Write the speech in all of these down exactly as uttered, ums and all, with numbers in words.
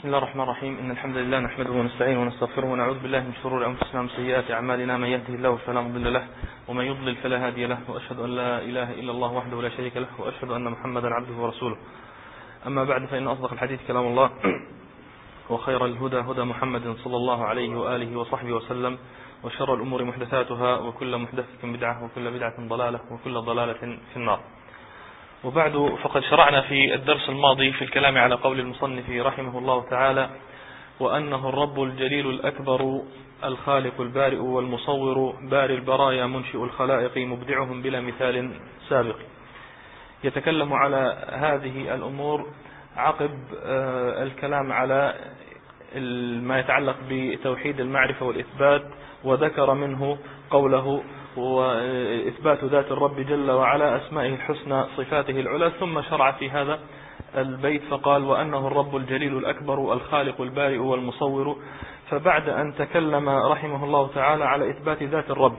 بسم الله الرحمن الرحيم. إن الحمد لله نحمده ونستعينه ونستغفره ونعوذ بالله من شرور أنفسنا ومن سيئات أعمالنا. من يهده الله فلا مضل له ومن يضلل فلا هادي له، وأشهد أن لا إله إلا الله وحده لا شريك له، وأشهد أن محمدا عبده ورسوله. أما بعد، فإن أصدق الحديث كلام الله، وخير الهدى هدى محمد صلى الله عليه وآله وصحبه وسلم، وشر الأمور محدثاتها، وكل محدثة بدعة، وكل بدعة ضلالة، وكل ضلالة في النار. وبعد، فقد شرعنا في الدرس الماضي في الكلام على قول المصنف رحمه الله تعالى: وأنه الرب الجليل الأكبر الخالق البارئ والمصور باري البرايا منشئ الخلائق مبدعهم بلا مثال سابق. يتكلم على هذه الأمور عقب الكلام على ما يتعلق بتوحيد المعرفة والإثبات، وذكر منه قوله: وإثبات ذات الرب جل وعلا، أسمائه الحسنى، صفاته العلى. ثم شرع في هذا البيت فقال: وأنه الرب الجليل الأكبر الخالق البارئ والمصور. فبعد أن تكلم رحمه الله تعالى على إثبات ذات الرب،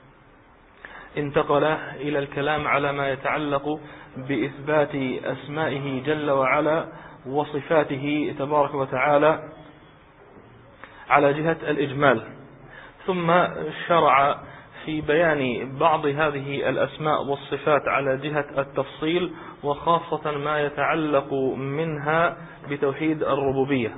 انتقل إلى الكلام على ما يتعلق بإثبات أسمائه جل وعلا وصفاته تبارك وتعالى على جهة الإجمال. ثم شرع في بيان بعض هذه الأسماء والصفات على جهة التفصيل، وخاصة ما يتعلق منها بتوحيد الربوبية،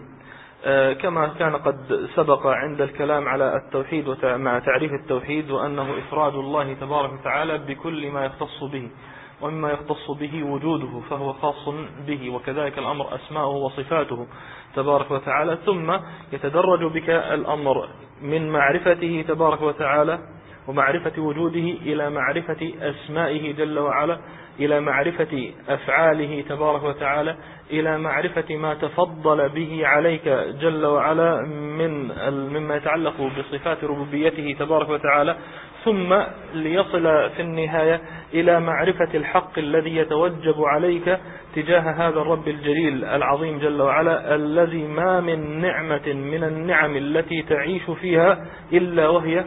كما كان قد سبق عند الكلام على التوحيد مع تعريف التوحيد، وأنه إفراد الله تبارك وتعالى بكل ما يختص به، ومما يختص به وجوده فهو خاص به، وكذلك الأمر أسماؤه وصفاته تبارك وتعالى. ثم يتدرج بك الأمر من معرفته تبارك وتعالى ومعرفة وجوده إلى معرفة أسمائه جل وعلا، إلى معرفة أفعاله تبارك وتعالى، إلى معرفة ما تفضل به عليك جل وعلا من مما يتعلق بصفات ربوبيته تبارك وتعالى. ثم ليصل في النهاية إلى معرفة الحق الذي يتوجب عليك تجاه هذا الرب الجليل العظيم جل وعلا، الذي ما من نعمة من النعم التي تعيش فيها إلا وهي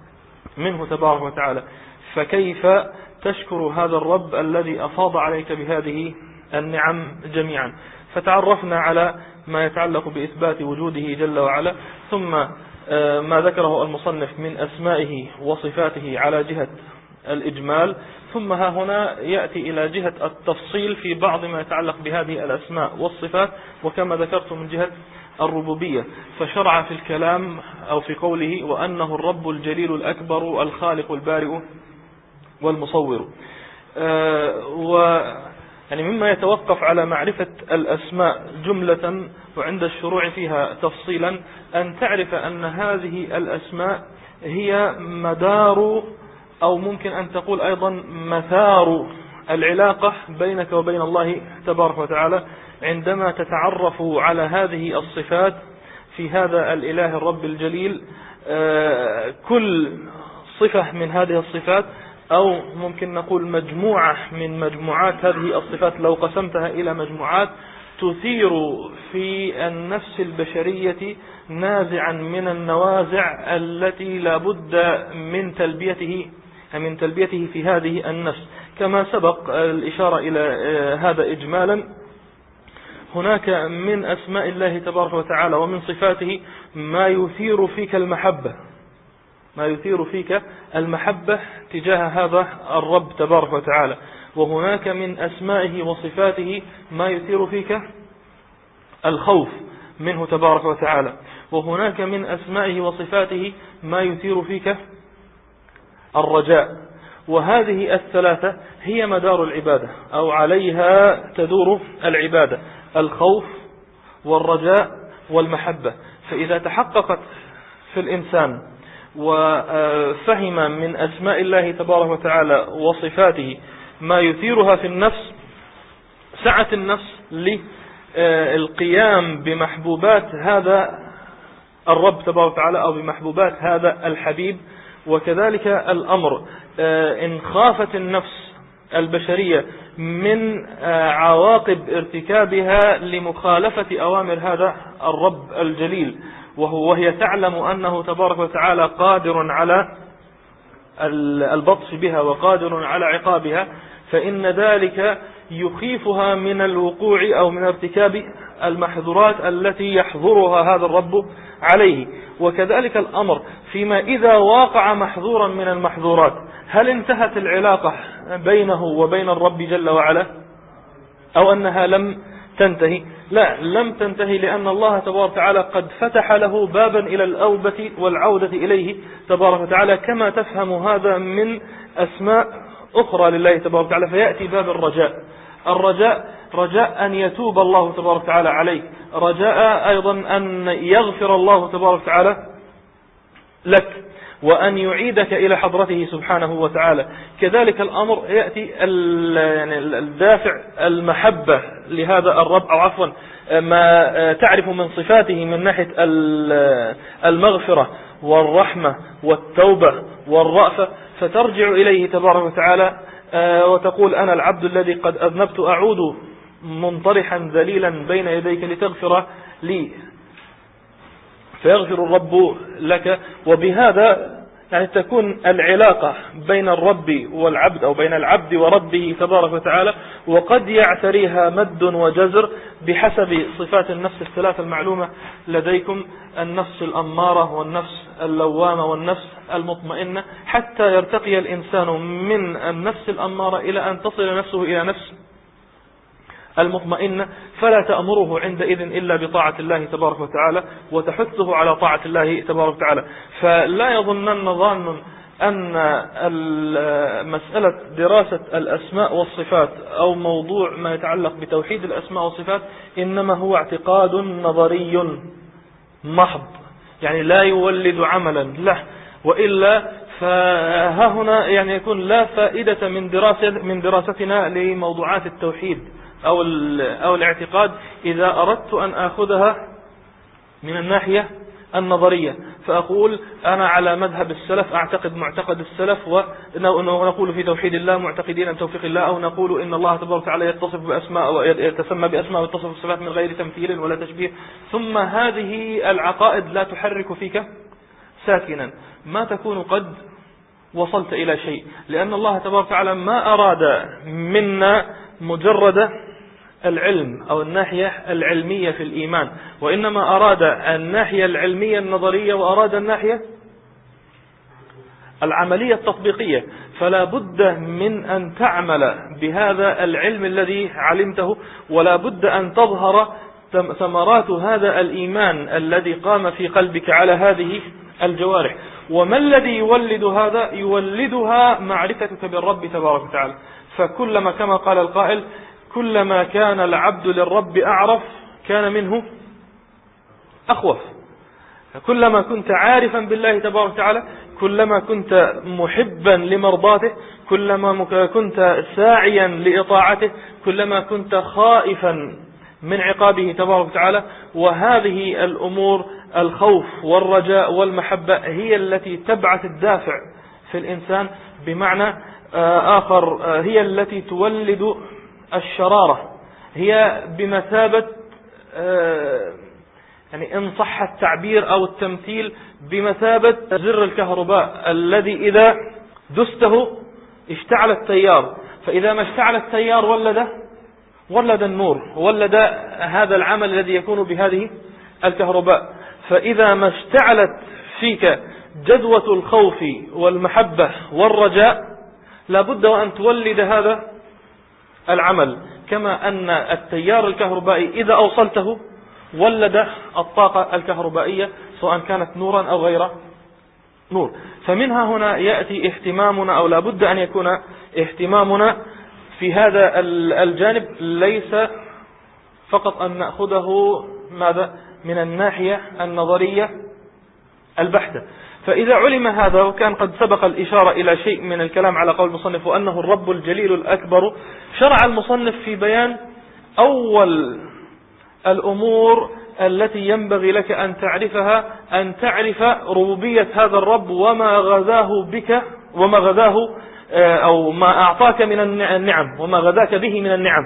منه تبارك وتعالى. فكيف تشكر هذا الرب الذي أفاض عليك بهذه النعم جميعا؟ فتعرفنا على ما يتعلق بإثبات وجوده جل وعلا، ثم ما ذكره المصنف من أسمائه وصفاته على جهة الإجمال، ثم ها هنا يأتي إلى جهة التفصيل في بعض ما يتعلق بهذه الأسماء والصفات، وكما ذكرت من جهة الربوبية. فشرع في الكلام أو في قوله: وأنه الرب الجليل الأكبر الخالق البارئ والمصور. آه و يعني مما يتوقف على معرفة الأسماء جملة وعند الشروع فيها تفصيلا، أن تعرف أن هذه الأسماء هي مدار، أو ممكن أن تقول أيضا مثار العلاقة بينك وبين الله تبارك وتعالى، عندما تتعرف على هذه الصفات في هذا الإله الرب الجليل. كل صفة من هذه الصفات، أو ممكن نقول مجموعة من مجموعات هذه الصفات، لو قسمتها إلى مجموعات، تثير في النفس البشرية نازعا من النوازع التي لا بد من تلبيته من تلبيته في هذه النفس. كما سبق الإشارة إلى هذا إجمالا، هناك من أسماء الله تبارك وتعالى ومن صفاته ما يثير فيك المحبة ما يثير فيك المحبة تجاه هذا الرب تبارك وتعالى، وهناك من أسمائه وصفاته ما يثير فيك الخوف منه تبارك وتعالى، وهناك من أسمائه وصفاته ما يثير فيك الرجاء. وهذه الثلاثة هي مدار العبادة، أو عليها تدور العبادة: الخوف والرجاء والمحبة. فإذا تحققت في الإنسان وفهم من أسماء الله تبارك وتعالى وصفاته ما يثيرها في النفس، سعت النفس للقيام بمحبوبات هذا الرب تبارك وتعالى، أو بمحبوبات هذا الحبيب. وكذلك الأمر إن خافت النفس البشرية من عواقب ارتكابها لمخالفة أوامر هذا الرب الجليل، وهو وهي تعلم أنه تبارك وتعالى قادر على البطش بها وقادر على عقابها، فإن ذلك يخيفها من الوقوع أو من ارتكاب المحظورات التي يحظرها هذا الرب عليه. وكذلك الأمر فيما إذا واقع محظورا من المحظورات، هل انتهت العلاقة بينه وبين الرب جل وعلا أو أنها لم تنتهي؟ لا، لم تنتهي، لأن الله تبارك وتعالى قد فتح له بابا إلى الأوبة والعودة إليه تبارك وتعالى، كما تفهم هذا من أسماء أخرى لله تبارك وتعالى. فيأتي باب الرجاء. الرجاء رجاء أن يتوب الله تبارك وتعالى عليك، رجاء أيضا أن يغفر الله تبارك وتعالى لك، وأن يعيدك إلى حضرته سبحانه وتعالى. كذلك الأمر يأتي يعني الدافع المحبة لهذا الرب، أو عفوا ما تعرف من صفاته من ناحية المغفرة والرحمة والتوبة والرأفة، فترجع إليه تبارك وتعالى وتقول أنا العبد الذي قد أذنبت أعود منطرحا ذليلا بين يديك لتغفر لي، فيغفر الرب لك. وبهذا يعني تكون العلاقة بين الرب والعبد أو بين العبد وربه تبارك وتعالى، وقد يعتريها مد وجزر بحسب صفات النفس الثلاث المعلومة لديكم: النفس الأمارة والنفس اللوامة والنفس المطمئنة، حتى يرتقي الإنسان من النفس الأمارة إلى أن تصل نفسه إلى نفس المطمئنة، فلا تأمره عندئذ إلا بطاعة الله تبارك وتعالى، وتحثه على طاعة الله تبارك وتعالى. فلا يظنن ظان أن مسألة دراسة الأسماء والصفات أو موضوع ما يتعلق بتوحيد الأسماء والصفات إنما هو اعتقاد نظري محض، يعني لا يولد عملا له، وإلا فها هنا يعني يكون لا فائدة من دراسة من دراستنا لموضوعات التوحيد أو أو الاعتقاد إذا أردت أن أخذها من الناحية النظرية، فأقول أنا على مذهب السلف، أعتقد معتقد السلف، ونقول في توحيد الله معتقدين أن توفيق الله، أو نقول إن الله تبارك وتعالى يتصف بأسماء ويتسمى بأسماء ويتصف بالصفات من غير تمثيل ولا تشبيه. ثم هذه العقائد لا تحرك فيك ساكنا، ما تكون قد وصلت إلى شيء، لأن الله تبارك وتعالى ما أراد منا مجرد العلم أو الناحية العلمية في الإيمان، وإنما أراد الناحية العلمية النظرية، وأراد الناحية العملية التطبيقية. فلا بد من أن تعمل بهذا العلم الذي علمته، ولا بد أن تظهر ثمرات هذا الإيمان الذي قام في قلبك على هذه الجوارح. وما الذي يولد هذا؟ يولدها معرفتك بالرب تبارك وتعالى. فكلما كما قال القائل: كلما كان العبد للرب أعرف كان منه أخوف. كلما كنت عارفا بالله تبارك وتعالى، كلما كنت محبا لمرضاته، كلما كنت ساعيا لإطاعته، كلما كنت خائفا من عقابه تبارك وتعالى. وهذه الأمور الخوف والرجاء والمحبة هي التي تبعث الدافع في الإنسان، بمعنى آخر هي التي تولد الشرارة، هي بمثابة يعني إن صح التعبير أو التمثيل بمثابة زر الكهرباء الذي إذا دسته اشتعل التيار، فإذا ما اشتعل التيار ولد ولد النور، ولد هذا العمل الذي يكون بهذه الكهرباء. فإذا ما اشتعلت فيك جذوة الخوف والمحبة والرجاء لابد وأن تولد هذا العمل، كما أن التيار الكهربائي إذا أوصلته ولد الطاقة الكهربائية سواء كانت نورا أو غير نور. فمنها هنا يأتي اهتمامنا، أو لابد أن يكون اهتمامنا في هذا الجانب ليس فقط أن نأخذه ماذا من الناحية النظرية البحتة. فإذا علم هذا، وكان قد سبق الإشارة إلى شيء من الكلام على قول المصنف وأنه الرب الجليل الأكبر، شرع المصنف في بيان أول الأمور التي ينبغي لك أن تعرفها، أن تعرف ربوبية هذا الرب وما غذاه بك وما غذاه أو ما أعطاك من النعم وما غذاك به من النعم.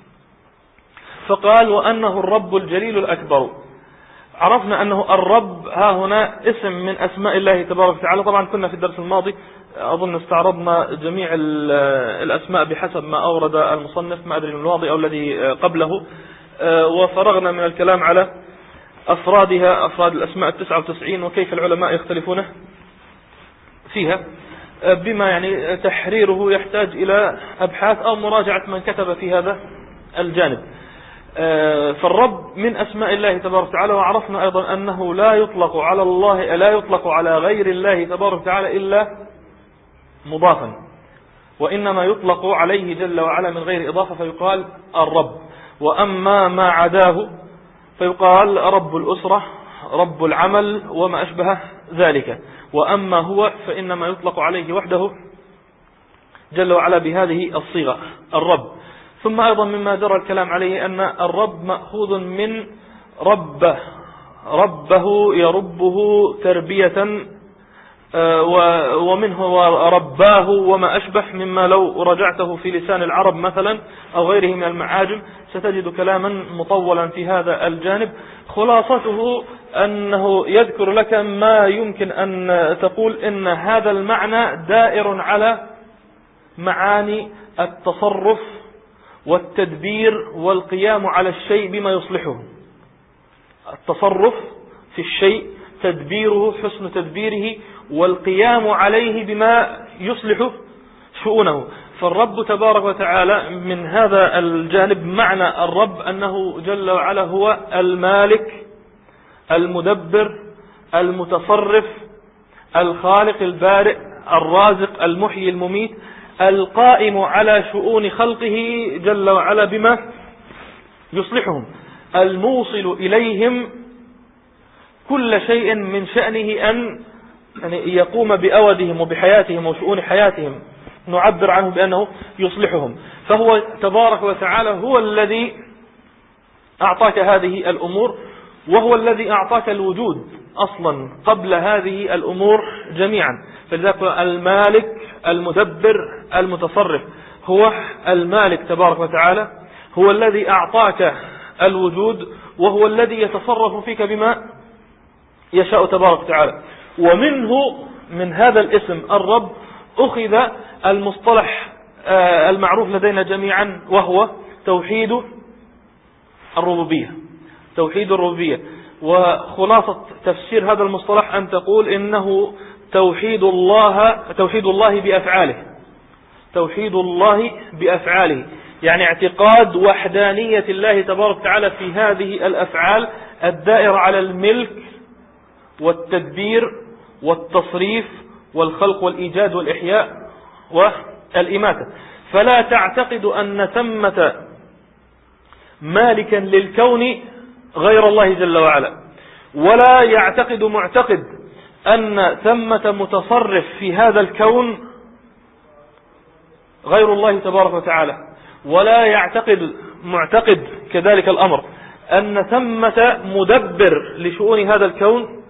فقال وأنه الرب الجليل الأكبر. عرفنا أنه الرب ها هنا اسم من أسماء الله تبارك وتعالى. طبعا كنا في الدرس الماضي أظن استعرضنا جميع الأسماء بحسب ما أورد المصنف، ما أدري من الماضي أو الذي قبله، وفرغنا من الكلام على أفرادها، أفراد الأسماء التسعة وتسعين وكيف العلماء يختلفون فيها، بما يعني تحريره يحتاج إلى أبحاث أو مراجعة من كتب في هذا الجانب. فالرب من أسماء الله تبارك وتعالى، وعرفنا أيضا أنه لا يطلق على الله لا يطلق على غير الله تبارك وتعالى إلا مضافا، وإنما يطلق عليه جل وعلا من غير إضافة فيقال الرب. وأما ما عداه فيقال رب الأسرة، رب العمل وما أشبه ذلك. وأما هو فإنما يطلق عليه وحده جل وعلا بهذه الصيغة الرب. ثم أيضا مما جرى الكلام عليه أن الرب مأخوذ من ربه، ربه يربه تربية، ومنه رباه وما أشبه، مما لو رجعته في لسان العرب مثلا أو غيره من المعاجم ستجد كلاما مطولا في هذا الجانب. خلاصته أنه يذكر لك ما يمكن أن تقول إن هذا المعنى دائر على معاني التصرف والتدبير والقيام على الشيء بما يصلحه. التصرف في الشيء، تدبيره، حسن تدبيره، والقيام عليه بما يصلح شؤونه. فالرب تبارك وتعالى من هذا الجانب معنى الرب أنه جل وعلا هو المالك المدبر المتصرف الخالق البارئ الرازق المحيي المميت القائم على شؤون خلقه جل وعلا بما يصلحهم، الموصل إليهم كل شيء من شأنه أن يعني يقوم بأودهم وبحياتهم وشؤون حياتهم، نعبر عنه بأنه يصلحهم. فهو تبارك وتعالى هو الذي أعطاك هذه الأمور، وهو الذي أعطاك الوجود أصلا قبل هذه الأمور جميعا. فلذلك المالك المدبر المتصرف هو المالك تبارك وتعالى، هو الذي أعطاك الوجود، وهو الذي يتصرف فيك بما يشاء تبارك وتعالى. ومنه من هذا الاسم الرب أخذ المصطلح المعروف لدينا جميعا، وهو توحيد الربوبية. توحيد الربوبية، وخلاصة تفسير هذا المصطلح أن تقول إنه توحيد الله توحيد الله بأفعاله، توحيد الله بأفعاله، يعني اعتقاد وحدانية الله تبارك وتعالى في هذه الأفعال الدائرة على الملك والتدبير والتصريف والخلق والإيجاد والإحياء والإماتة. فلا تعتقد أن ثمة مالكا للكون غير الله جل وعلا، ولا يعتقد معتقد أن ثمة متصرف في هذا الكون غير الله تبارك وتعالى، ولا يعتقد معتقد كذلك الأمر أن ثمة مدبر لشؤون هذا الكون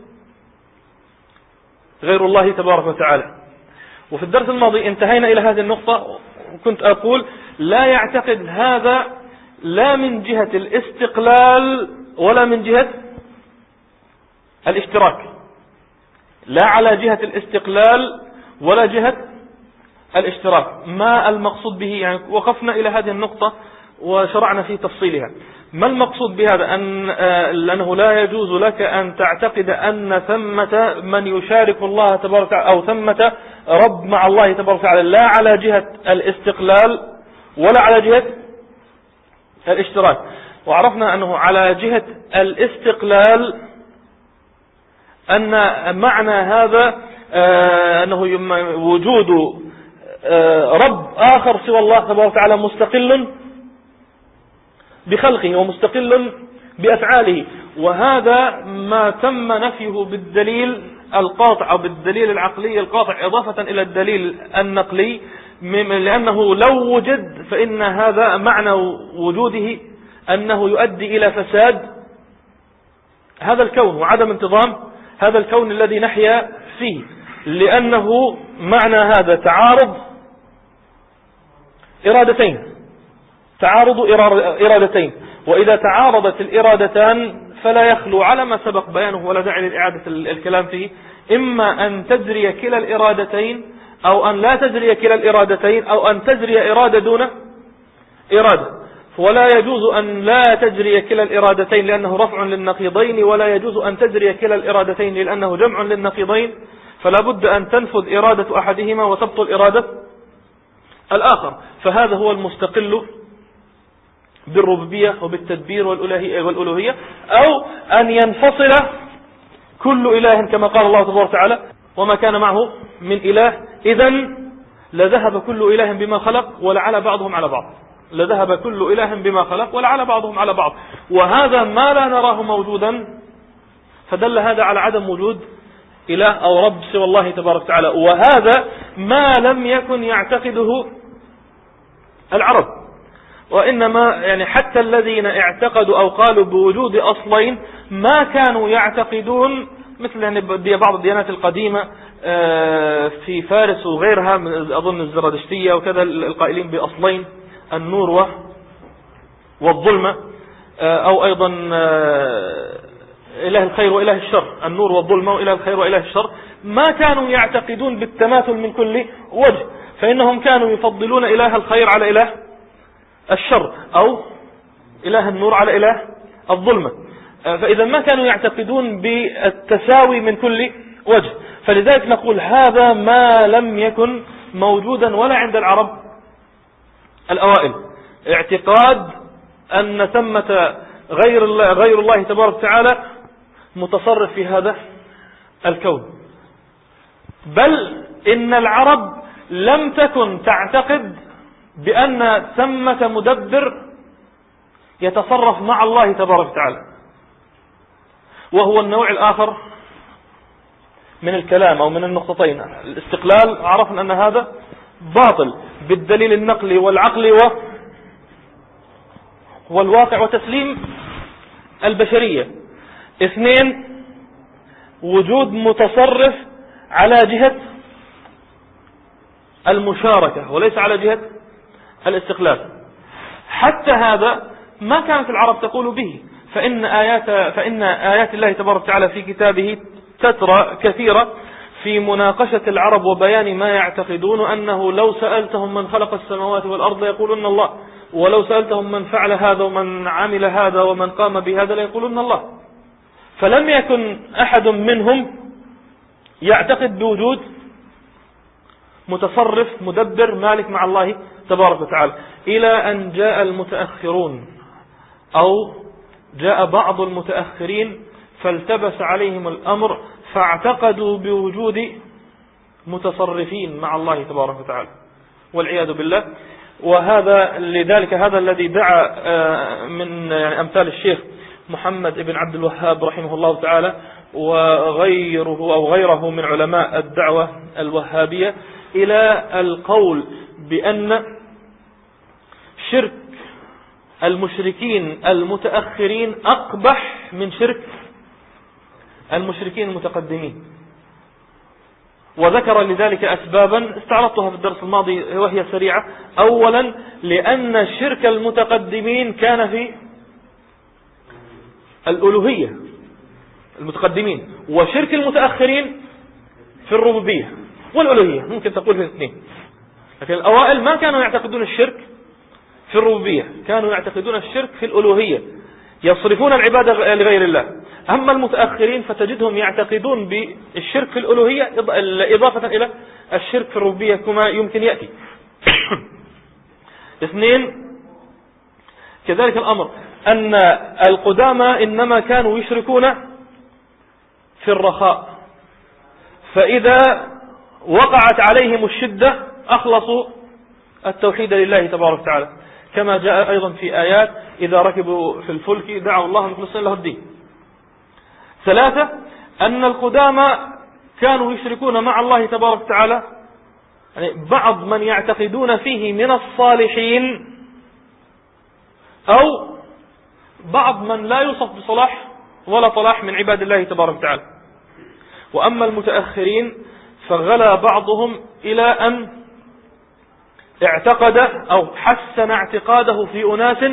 غير الله تبارك وتعالى. وفي الدرس الماضي انتهينا إلى هذه النقطة، وكنت أقول لا يعتقد هذا لا من جهة الاستقلال ولا من جهة الاشتراك، لا على جهة الاستقلال ولا جهة الاشتراك. ما المقصود به؟ يعني وقفنا إلى هذه النقطة وشرعنا في تفصيلها. ما المقصود بهذا؟ أن لأنه لا يجوز لك أن تعتقد أن ثمة من يشارك الله تبارك وتعالى أو ثمة رب مع الله تبارك وتعالى، لا على جهة الاستقلال ولا على جهة الاشتراك. وعرفنا أنه على جهة الاستقلال أن معنى هذا أنه وجود رب آخر سوى الله تبارك وتعالى مستقل بخلقه ومستقل بأفعاله، وهذا ما تم نفيه بالدليل القاطع أو بالدليل العقلي القاطع إضافة إلى الدليل النقلي، لأنه لو وجد فإن هذا معنى وجوده أنه يؤدي إلى فساد هذا الكون وعدم انتظام هذا الكون الذي نحيا فيه، لأنه معنى هذا تعارض إرادتين تعارض إرادتين وإذا تعارضت الإرادتان فلا يخلو على ما سبق بيانه ولا داعي لإعادة الكلام فيه، إما أن تجري كلا الإرادتين أو أن لا تجري كلا الإرادتين أو أن تجري إرادة دون إرادة. ولا يجوز أن لا تجري كلا الإرادتين لأنه رفع للنقيضين، ولا يجوز أن تجري كلا الإرادتين لأنه جمع للنقيضين، فلا بد أن تنفذ إرادة أحدهما وتبطل إرادة الآخر. فهذا هو المستقل بالربوبية وبالتدبير والألوهية، أو أن ينفصل كل إله كما قال الله تبارك وتعالى وما كان معه من إله إذن لذهب كل إله بما خلق ولعلى بعضهم على بعض، لذهب كل إله بما خلق ولعلى بعضهم على بعض. وهذا ما لا نراه موجودا، فدل هذا على عدم وجود إله أو رب سوى الله تبارك وتعالى. وهذا ما لم يكن يعتقده العرب، وإنما يعني حتى الذين اعتقدوا أو قالوا بوجود أصلين ما كانوا يعتقدون، مثل يعني بعض الديانات القديمة في فارس وغيرها، أظن الزرادشتية وكذا، القائلين بأصلين النور والظلمة، أو أيضا إله الخير وإله الشر، النور والظلمة وإله الخير وإله الشر، ما كانوا يعتقدون بالتماثل من كل وجه، فإنهم كانوا يفضلون إله الخير على إله الشر، أو إله النور على إله الظلمة. فإذا ما كانوا يعتقدون بالتساوي من كل وجه. فلذلك نقول هذا ما لم يكن موجودا ولا عند العرب الأوائل، اعتقاد أن ثمة غير الله, غير الله تبارك وتعالى متصرف في هذا الكون. بل إن العرب لم تكن تعتقد بأن ثمة مدبر يتصرف مع الله تبارك وتعالى، وهو النوع الآخر من الكلام أو من النقطتين. الاستقلال عرفنا أن هذا باطل بالدليل النقلي والعقلي والواقع وتسليم البشرية. اثنين، وجود متصرف على جهة المشاركة وليس على جهة الاستقلال. حتى هذا ما كانت العرب تقول به، فإن آيات, فإن آيات الله تبارك وتعالى في كتابه تترى كثيرة في مناقشة العرب وبيان ما يعتقدون، أنه لو سألتهم من خلق السماوات والأرض يقولون الله، ولو سألتهم من فعل هذا ومن عمل هذا ومن قام بهذا ليقولون الله. فلم يكن أحد منهم يعتقد بوجود متصرف مدبر مالك مع الله تبارك وتعالى، إلى أن جاء المتأخرون أو جاء بعض المتأخرين فالتبس عليهم الأمر فاعتقدوا بوجود متصرفين مع الله تبارك وتعالى والعياذ بالله. وهذا لذلك هذا الذي دعا من يعني أمثال الشيخ محمد بن عبد الوهاب رحمه الله تعالى وغيره أو غيره من علماء الدعوة الوهابية إلى القول بأن شرك المشركين المتأخرين أقبح من شرك المشركين المتقدمين. وذكر لذلك أسبابا استعرضتها في الدرس الماضي وهي سريعة. أولا، لأن شرك المتقدمين كان في الألوهية المتقدمين، وشرك المتأخرين في الربوبية والألوهية، ممكن تقول في الاثنين. لكن الأوائل ما كانوا يعتقدون الشرك في الربوبية، كانوا يعتقدون الشرك في الألوهية، يصرفون العبادة لغير الله. أما المتأخرين فتجدهم يعتقدون بالشرك في الألوهية إضافة إلى الشرك في الربوبية كما يمكن يأتي. اثنين، كذلك الأمر أن القدامى إنما كانوا يشركون في الرخاء، فإذا وقعت عليهم الشدة أخلصوا التوحيد لله تبارك وتعالى، كما جاء أيضا في آيات إذا ركبوا في الفلك دعوا الله مخلصين له الدين. ثلاثة، أن القدامى كانوا يشركون مع الله تبارك وتعالى يعني بعض من يعتقدون فيه من الصالحين، أو بعض من لا يوصف بصلاح ولا طلاح من عباد الله تبارك وتعالى. وأما المتأخرين فغلا بعضهم إلى أن اعتقد أو حسن اعتقاده في أناس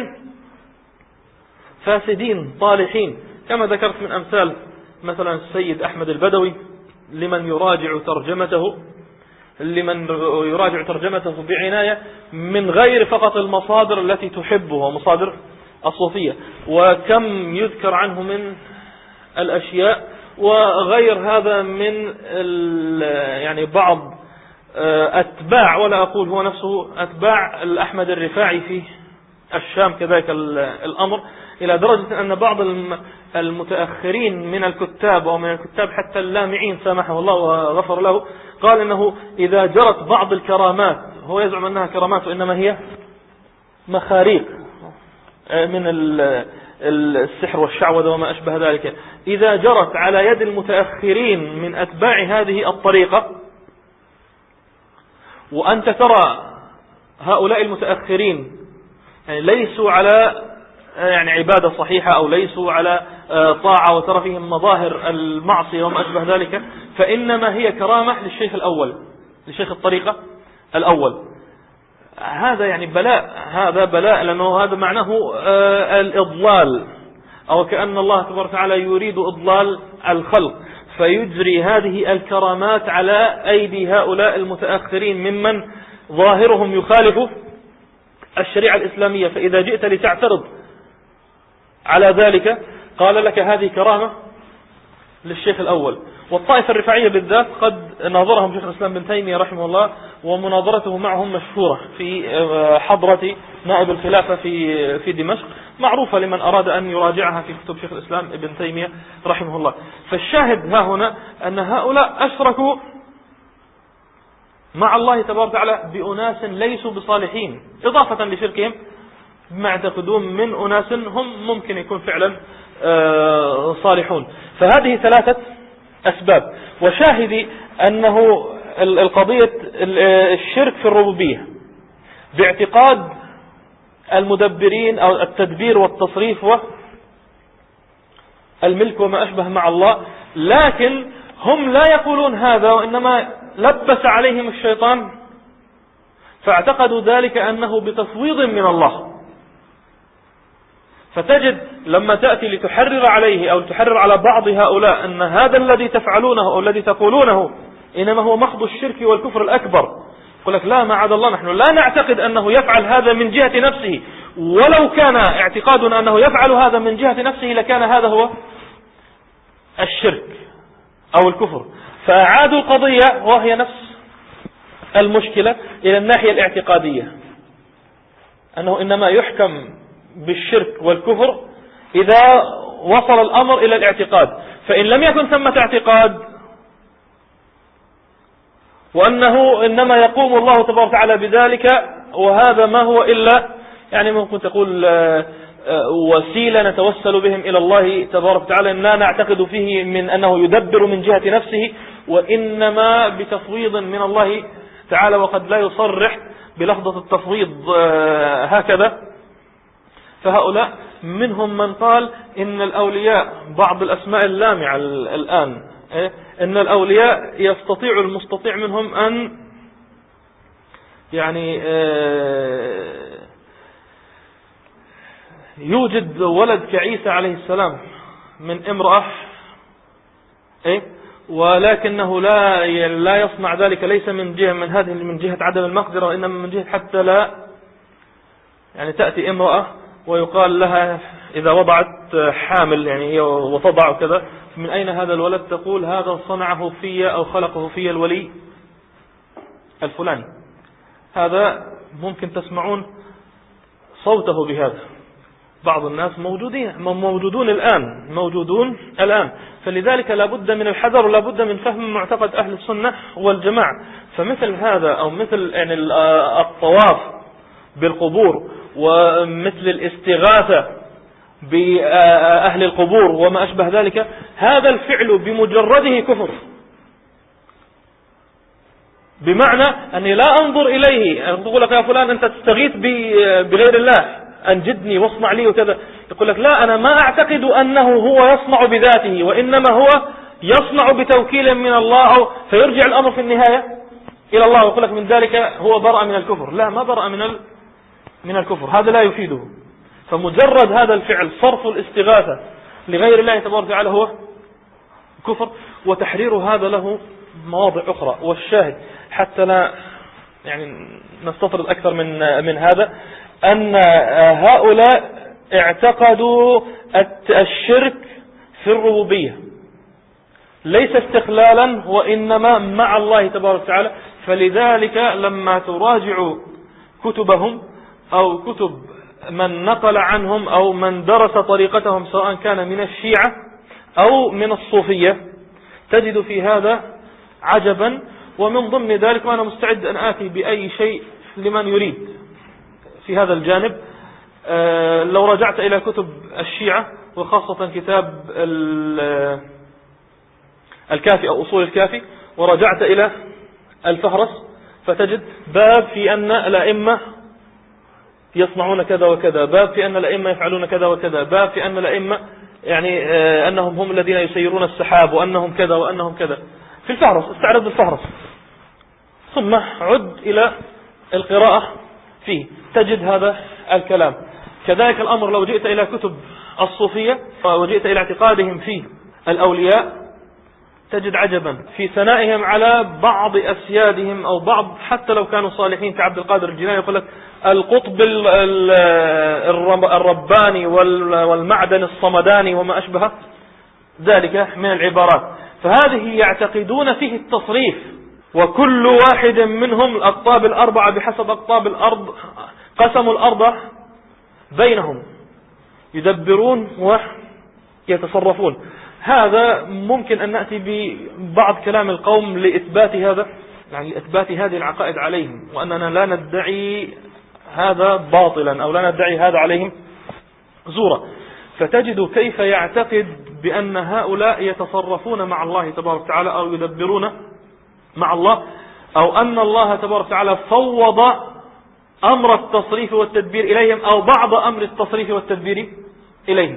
فاسدين طالحين، كما ذكرت من أمثال مثلا السيد أحمد البدوي لمن يراجع ترجمته، لمن يراجع ترجمته بعناية من غير فقط المصادر التي تحبها مصادر الصوفية، وكم يذكر عنه من الأشياء وغير هذا من يعني بعض أتباع، ولا أقول هو نفسه أتباع الأحمد الرفاعي في الشام كذلك الأمر، إلى درجة أن بعض المتأخرين من الكتاب ومن الكتاب حتى اللامعين سامحه الله وغفر له قال إنه إذا جرت بعض الكرامات، هو يزعم أنها كرامات وإنما هي مخاريق من السحر والشعوذة وما أشبه ذلك، إذا جرت على يد المتأخرين من أتباع هذه الطريقة، وأنت ترى هؤلاء المتأخرين يعني ليسوا على يعني عبادة صحيحة أو ليسوا على طاعة وترى فيهم مظاهر المعصية وما أشبه ذلك، فإنما هي كرامة للشيخ الأول، لشيخ الطريقة الأول. هذا يعني بلاء، هذا بلاء، لأنه هذا معناه الإضلال، أو كأن الله تبارك وتعالى يريد إضلال الخلق، فيجري هذه الكرامات على أيدي هؤلاء المتأخرين ممن ظاهرهم يخالف الشريعة الإسلامية. فإذا جئت لتعترض على ذلك قال لك هذه كرامة للشيخ الأول. والطائفة الرفاعية بالذات قد ناظرهم شيخ الإسلام بن تيمية رحمه الله، ومناظرته معهم مشهورة في حضرة نائب الخلافة في في دمشق، معروفة لمن أراد أن يراجعها في كتب شيخ الإسلام ابن تيمية رحمه الله. فالشاهد ها هنا أن هؤلاء أشركوا مع الله تبارك وتعالى بأناس ليسوا بصالحين، إضافة لشركهم بما يعتقدون من أناس هم ممكن يكون فعلا صالحون. فهذه ثلاثة أسباب. وشاهدي أنه القضية الشرك في الربوبية باعتقاد المدبرين أو التدبير والتصريف والملك وما أشبه مع الله، لكن هم لا يقولون هذا، وإنما لبس عليهم الشيطان فاعتقدوا ذلك أنه بتفويض من الله. فتجد لما تأتي لتحرر عليه أو تحرر على بعض هؤلاء أن هذا الذي تفعلونه أو الذي تقولونه إنما هو محض الشرك والكفر الأكبر، يقول لك لا معاذ الله، نحن لا نعتقد أنه يفعل هذا من جهة نفسه، ولو كان اعتقادنا أنه يفعل هذا من جهة نفسه لكان هذا هو الشرك أو الكفر. فأعادوا القضية وهي نفس المشكلة إلى الناحية الاعتقادية، أنه إنما يحكم بالشرك والكفر إذا وصل الأمر إلى الاعتقاد، فإن لم يكن ثمة اعتقاد وأنه إنما يقوم الله تبارك وتعالى بذلك، وهذا ما هو إلا يعني ممكن تقول وسيلة نتوسل بهم إلى الله تبارك وتعالى، لا نعتقد فيه من أنه يدبر من جهة نفسه، وإنما بتفويض من الله تعالى، وقد لا يصرح بلفظة التفويض هكذا. فهؤلاء منهم من قال إن الأولياء، بعض الأسماء اللامعة الآن، إن الأولياء يستطيع المستطيع منهم أن يعني يوجد ولد كعيسى عليه السلام من امرأة، ولكنه لا لا يصنع ذلك، ليس من جهة من هذه من جهة عدم المقدرة، وإنما من جهة حتى لا يعني تأتي امرأة ويقال لها إذا وضعت حامل يعني وتضع كذا، من أين هذا الولد؟ تقول هذا صنعه في أو خلقه في الولي الفلاني. هذا ممكن تسمعون صوته بهذا، بعض الناس موجودين موجودون الآن موجودون الآن فلذلك لابد من الحذر ولابد من فهم معتقد أهل السنة والجماعة. فمثل هذا أو مثل يعني الطواف بالقبور ومثل الاستغاثة بأهل القبور وما أشبه ذلك، هذا الفعل بمجرده كفر، بمعنى أني لا أنظر إليه أقول لك يا فلان أنت تستغيث بغير الله أنجدني واصنع لي وكذا، يقول لك لا أنا ما أعتقد أنه هو يصنع بذاته، وإنما هو يصنع بتوكيل من الله، أو فيرجع الأمر في النهاية إلى الله، ويقول لك من ذلك هو برأ من الكفر. لا، ما برأ من من الكفر، هذا لا يفيده. فمجرد هذا الفعل صرف الاستغاثة لغير الله تبارك وتعالى هو كفر، وتحرير هذا له مواضع أخرى. والشاهد حتى لا يعني نستطرد أكثر من من هذا، أن هؤلاء اعتقدوا الشرك في الربوبية ليس استقلالا وإنما مع الله تبارك وتعالى. فلذلك لما تراجعوا كتبهم أو كتب من نقل عنهم أو من درس طريقتهم سواء كان من الشيعة أو من الصوفية تجد في هذا عجبا. ومن ضمن ذلك وأنا مستعد أن آتي بأي شيء لمن يريد في هذا الجانب. أه لو رجعت إلى كتب الشيعة وخاصة كتاب الكافي أو أصول الكافي ورجعت إلى الفهرس فتجد باب في أن الأئمة يصنعون كذا وكذا، باب في أن الأئمة يفعلون كذا وكذا، باب في أن الأئمة يعني أه أنهم هم الذين يسيرون السحاب وأنهم كذا وأنهم كذا. في الفهرس استعرض الفهرس ثم عد إلى القراءة فيه تجد هذا الكلام. كذلك الأمر لو جئت إلى كتب الصوفية وجئت إلى اعتقادهم في الأولياء تجد عجبا في ثنائهم على بعض أسيادهم أو بعض حتى لو كانوا صالحين كعبد القادر الجيلاني يقول لك القطب الرباني والمعدن الصمداني وما أشبه ذلك من العبارات. فهذه يعتقدون فيه التصريف، وكل واحد منهم الأقطاب الأربعة بحسب أقطاب الأرض قسموا الأرض بينهم يدبرون ويتصرفون. هذا ممكن أن نأتي ببعض كلام القوم لإثبات هذا، يعني لإثبات هذه العقائد عليهم، وأننا لا ندعي هذا باطلا أو لا ندعي هذا عليهم زورا. فتجد كيف يعتقد بأن هؤلاء يتصرفون مع الله تبارك وتعالى أو يدبرون مع الله، أو أن الله تبارك وتعالى فوض أمر التصريف والتدبير إليهم أو بعض أمر التصريف والتدبير إليهم.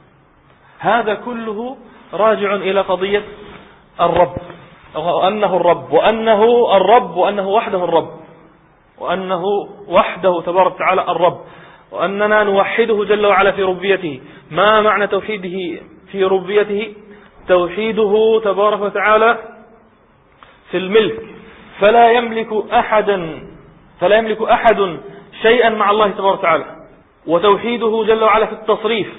هذا كله راجع إلى قضية الرب، وأنه الرب وأنه الرب وأنه وحده الرب وأنه وحده تبارك وتعالى الرب، وأننا نوحده جل وعلا في ربوبيته. ما معنى توحيده في ربوبيته؟ توحيده تبارك وتعالى في الملك، فلا يملك أحدا فلا يملك أحد شيئا مع الله تبارك وتعالى. وتوحيده جل وعلا في التصريف،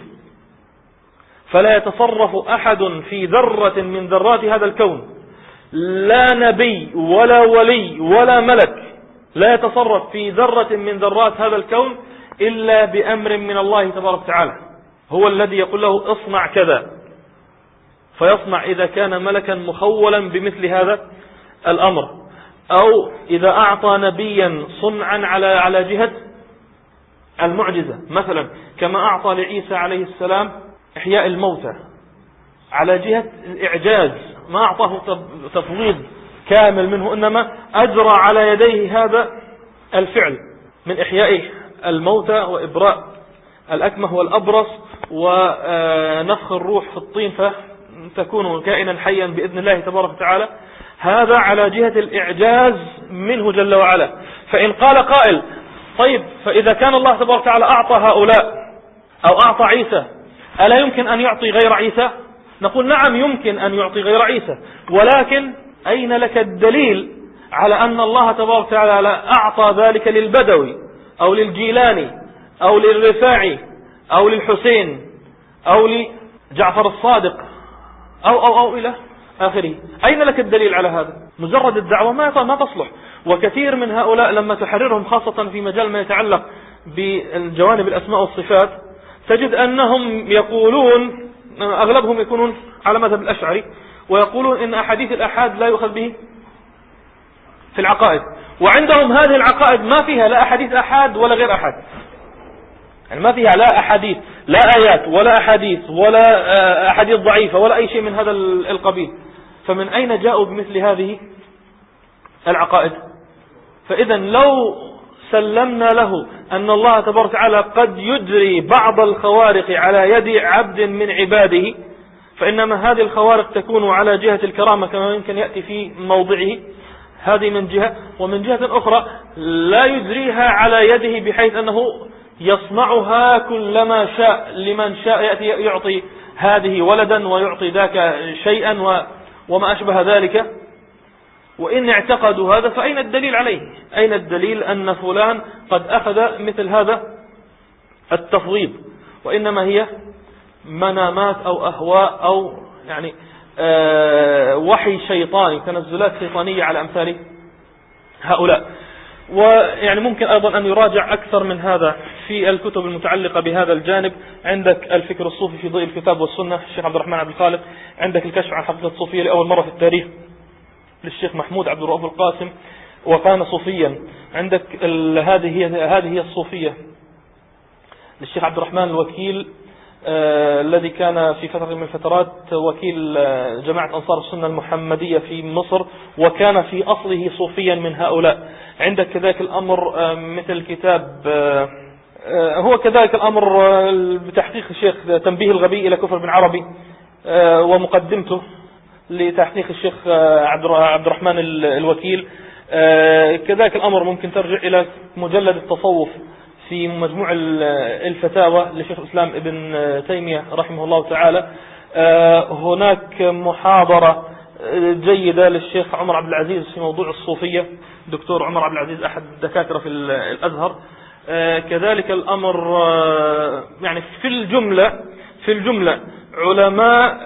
فلا يتصرف أحد في ذرة من ذرات هذا الكون، لا نبي ولا ولي ولا ملك لا يتصرف في ذرة من ذرات هذا الكون إلا بأمر من الله تبارك وتعالى. هو الذي يقول له اصنع كذا فيصنع إذا كان ملكا مخولا بمثل هذا الأمر، أو إذا أعطى نبيا صنعا على على جهة المعجزة مثلا، كما أعطى لعيسى عليه السلام إحياء الموتى على جهة الإعجاز، ما أعطاه تفويض كامل منه، إنما أجرى على يديه هذا الفعل من إحياء الموتى وإبراء الأكمه والأبرص ونفخ الروح في الطين فتكون كائنا حيا بإذن الله تبارك وتعالى. هذا على جهة الإعجاز منه جل وعلا. فإن قال قائل طيب فإذا كان الله تبارك وتعالى أعطى هؤلاء أو أعطى عيسى ألا يمكن أن يعطي غير عيسى؟ نقول نعم يمكن أن يعطي غير عيسى، ولكن أين لك الدليل على أن الله تبارك وتعالى أعطى ذلك للبدوي أو للجيلاني أو للرفاعي أو للحسين أو لجعفر الصادق أو أو أو إلى آخره؟ أين لك الدليل على هذا؟ مجرد الدعوة ما ما تصلح. وكثير من هؤلاء لما تحررهم خاصة في مجال ما يتعلق بالجوانب الأسماء والصفات تجد أنهم يقولون، أغلبهم يكونون على مذهب الأشعري، ويقولون إن أحاديث الأحاد لا يؤخذ به في العقائد، وعندهم هذه العقائد ما فيها لا أحاديث أحاد ولا غير أحاد، يعني ما فيها لا أحاديث لا آيات ولا أحاديث ولا أحاديث ضعيفة ولا أي شيء من هذا القبيل. فمن أين جاءوا بمثل هذه العقائد؟ فإذا لو سلمنا له أن الله تبارك وتعالى قد يجري بعض الخوارق على يد عبد من عباده، فإنما هذه الخوارق تكون على جهة الكرامة كما يمكن يأتي في موضعه، هذه من جهة. ومن جهة أخرى لا يجريها على يده بحيث أنه يصنعها كلما شاء لمن شاء، يأتي يعطي هذه ولدا ويعطي ذاك شيئا وما أشبه ذلك وإن اعتقدوا هذا فأين الدليل عليه؟ أين الدليل أن فلان قد أخذ مثل هذا التفويض؟ وإنما هي منامات أو أهواء أو يعني آه وحي شيطاني، تنزلات شيطانية على أمثال هؤلاء. ويعني ممكن أيضا أن يراجع أكثر من هذا في الكتب المتعلقة بهذا الجانب. عندك الفكر الصوفي في ضوء الكتاب والسنة الشيخ عبد الرحمن عبد الخالق، عندك الكشف عن حقيقة الصوفية لأول مرة في التاريخ للشيخ محمود عبد الرؤوف القاسم وكان صوفيا، عندك هذه هي هذه هي الصوفية للشيخ عبد الرحمن الوكيل آه الذي كان في فترة من الفترات وكيل آه جماعة أنصار السنة المحمدية في مصر، وكان في أصله صوفيا من هؤلاء. عندك كذلك الأمر آه مثل كتاب آه آه هو كذلك الأمر آه بتحقيق الشيخ تنبيه الغبي إلى كفر بن عربي آه ومقدمته لتحقيق الشيخ آه عبد الرحمن الوكيل. آه كذلك الأمر ممكن ترجع إلى مجلد التصوف في مجموع الفتاوى لشيخ الإسلام ابن تيمية رحمه الله تعالى. هناك محاضرة جيدة للشيخ عمر عبد العزيز في موضوع الصوفية، دكتور عمر عبد العزيز أحد الدكاترة في الأزهر. كذلك الأمر يعني في الجملة في الجملة علماء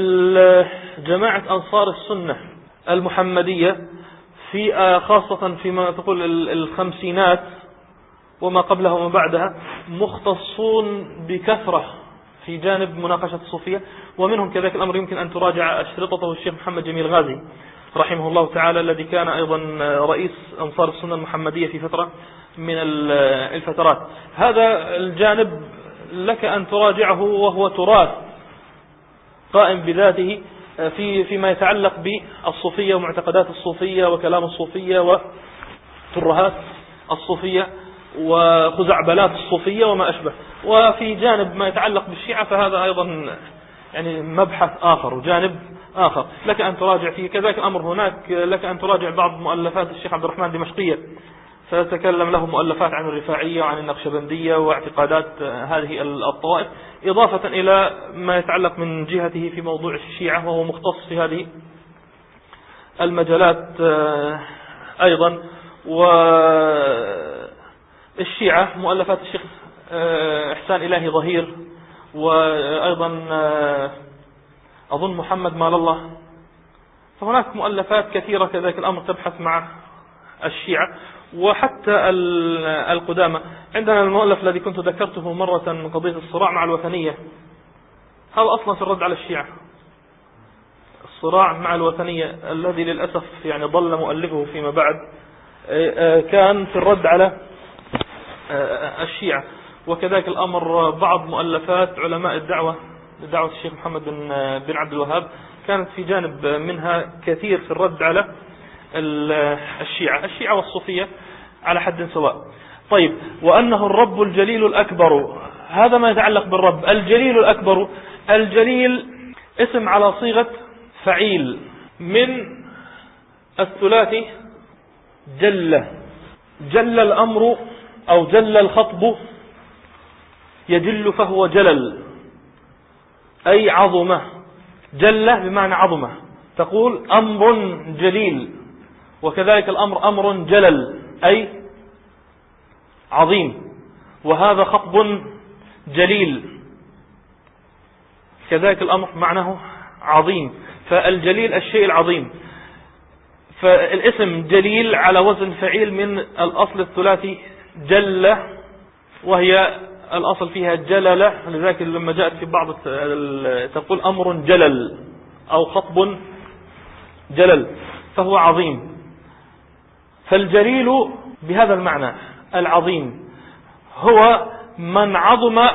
جماعة أنصار السنة المحمدية في خاصة فيما تقول الخمسينات وما قبلها وما بعدها مختصون بكثرة في جانب مناقشة الصوفية. ومنهم كذلك الأمر يمكن أن تراجع أشرطته الشيخ محمد جميل غازي رحمه الله تعالى الذي كان أيضا رئيس أنصار السنة المحمدية في فترة من الفترات. هذا الجانب لك أن تراجعه وهو تراث قائم بذاته في فيما يتعلق بالصوفية ومعتقدات الصوفية وكلام الصوفية وترهات الصوفية وخزعبلات الصوفية وما أشبه. وفي جانب ما يتعلق بالشيعة فهذا أيضا يعني مبحث آخر وجانب آخر لك أن تراجع فيه. كذلك الأمر هناك لك أن تراجع بعض مؤلفات الشيخ عبد الرحمن دمشقية، فتكلم له مؤلفات عن الرفاعية وعن النقشبندية واعتقادات هذه الطوائف، إضافة إلى ما يتعلق من جهته في موضوع الشيعة وهو مختص في هذه المجالات أيضا. والشيعة مؤلفات الشيخ إحسان إلهي ظهير، وأيضا أظن محمد مال الله. فهناك مؤلفات كثيرة كذلك الأمر تبحث مع الشيعة وحتى القدامى. عندنا المؤلف الذي كنت ذكرته مرة من قضية الصراع مع الوثنية، هذا أصلا في الرد على الشيعة. الصراع مع الوثنية الذي للأسف يعني ضل مؤلفه فيما بعد كان في الرد على الشيعة. وكذلك الأمر بعض مؤلفات علماء الدعوة دعوة الشيخ محمد بن بن عبد الوهاب كانت في جانب منها كثير في الرد على الشيعة الشيعة والصوفية على حد سواء. طيب، وأنه الرب الجليل الأكبر، هذا ما يتعلق بالرب الجليل الأكبر. الجليل اسم على صيغة فعيل من الثلاثي جل. جل الأمر أو جل الخطب، يجل فهو جلل أي عظمة. جل بمعنى عظمة، تقول أمر جليل، وكذلك الأمر أمر جلل أي عظيم، وهذا خطب جليل كذلك الأمر معناه عظيم. فالجليل الشيء العظيم. فالاسم جليل على وزن فعيل من الأصل الثلاثي جل، وهي الأصل فيها جلل، لذلك لما جاءت في بعض تقول أمر جلل أو خطب جلل فهو عظيم. فالجليل بهذا المعنى العظيم هو من عظم